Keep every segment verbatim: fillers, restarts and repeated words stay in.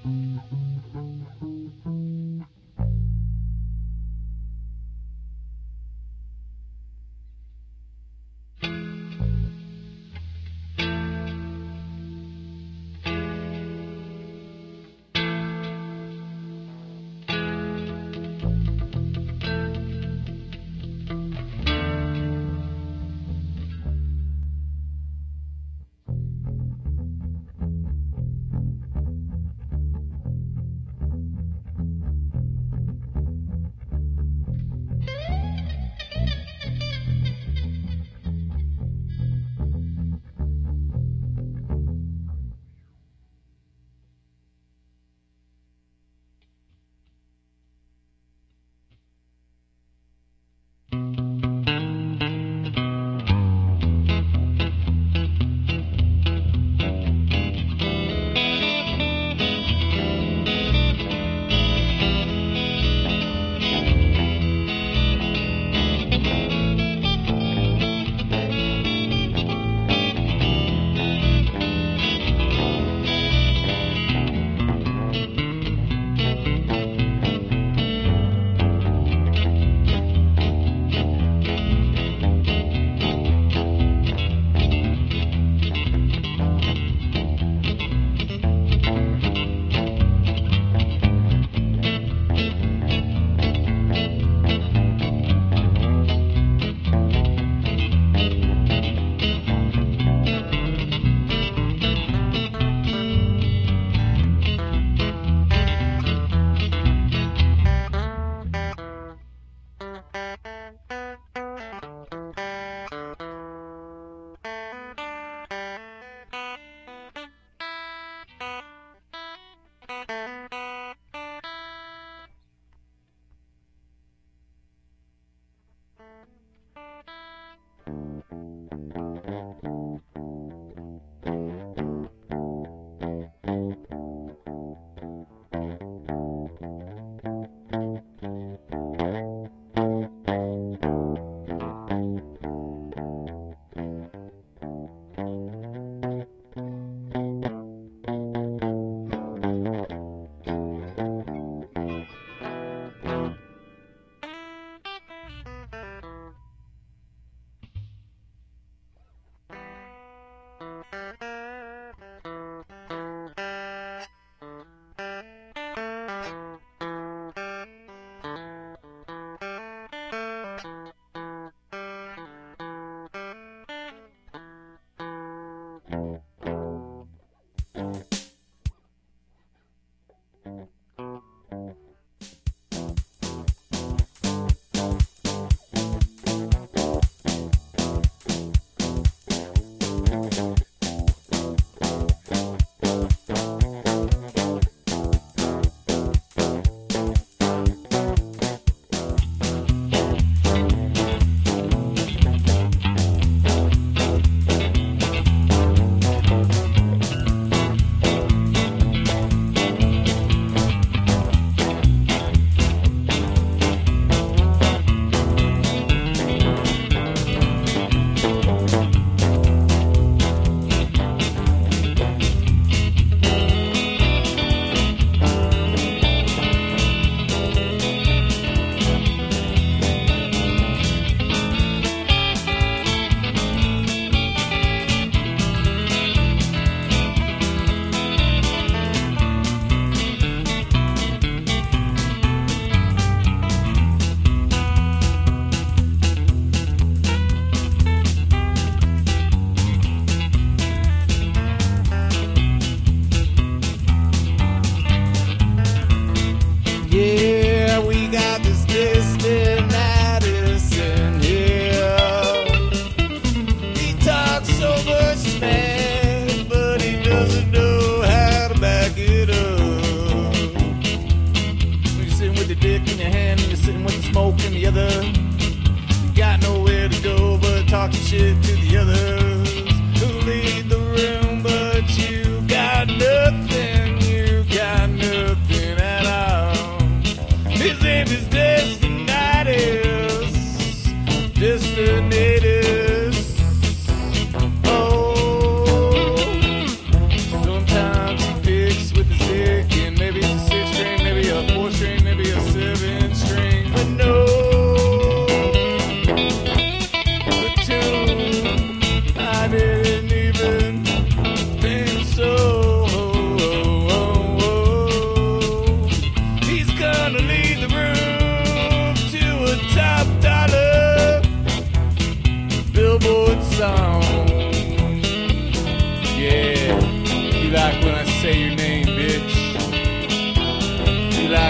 talking shit to the others who lead the room, but you got nothing, you got nothing at all. His name is Destinatus, Destinatus. Oh, sometimes he picks with his dick and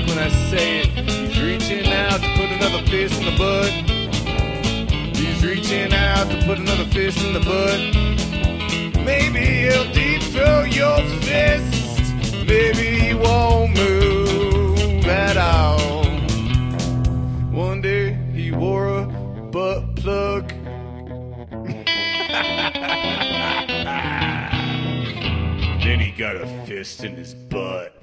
like when I say it. He's reaching out to put another fist in the butt. He's reaching out to put another fist in the butt. Maybe he'll deep throw your fist. Maybe he won't move at all. One day he wore a butt plug. Then he got a fist in his butt.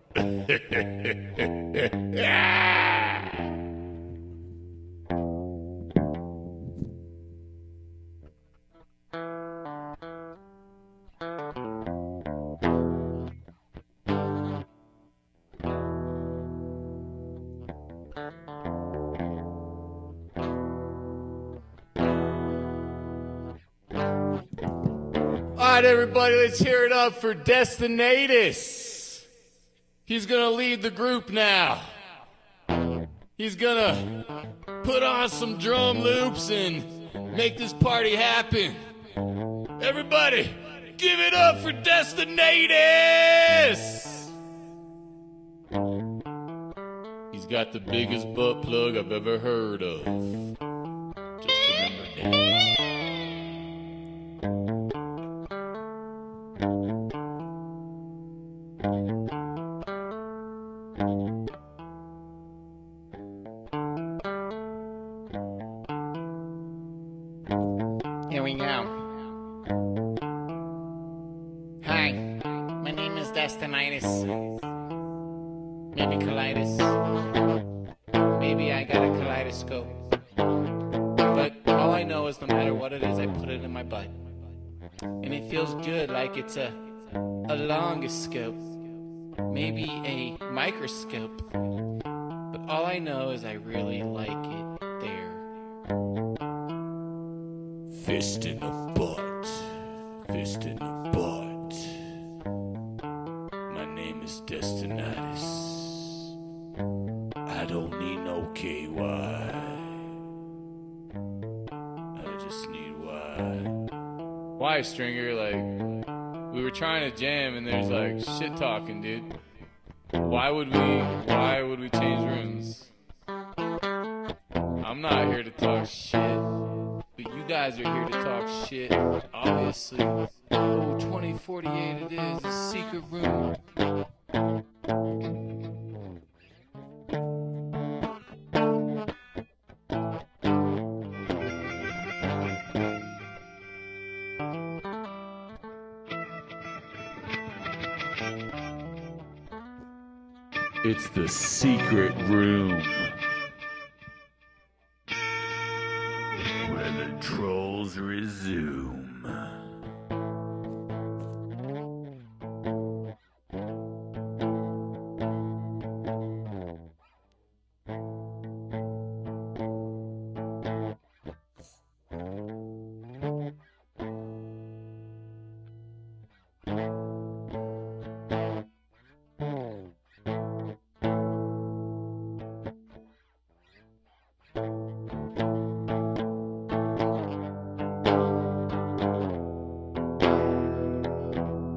All right, everybody, let's hear it up for Destinatus. He's gonna lead the group now. He's gonna put on some drum loops and make this party happen. Everybody, give it up for Destinatus! He's got the biggest butt plug I've ever heard of. Just remember that. Here we go. Hi, my name is Destinatus. Maybe colitis. Maybe I got a kaleidoscope. But all I know is no matter what it is, I put it in my butt. And it feels good, like it's a, a longoscope. Maybe a microscope. But all I know is I really like it there. Fist in the butt. Fist in the butt. My name is Destinatus. I don't need no K Y. I just need Y. Why, Stringer? Like, we were trying to jam and there's like shit talking, dude. Why would we, why would we change rooms? I'm not here to talk shit, but you guys are here to talk shit, obviously. Oh, twenty forty-eight it is, a secret room. It's the secret room.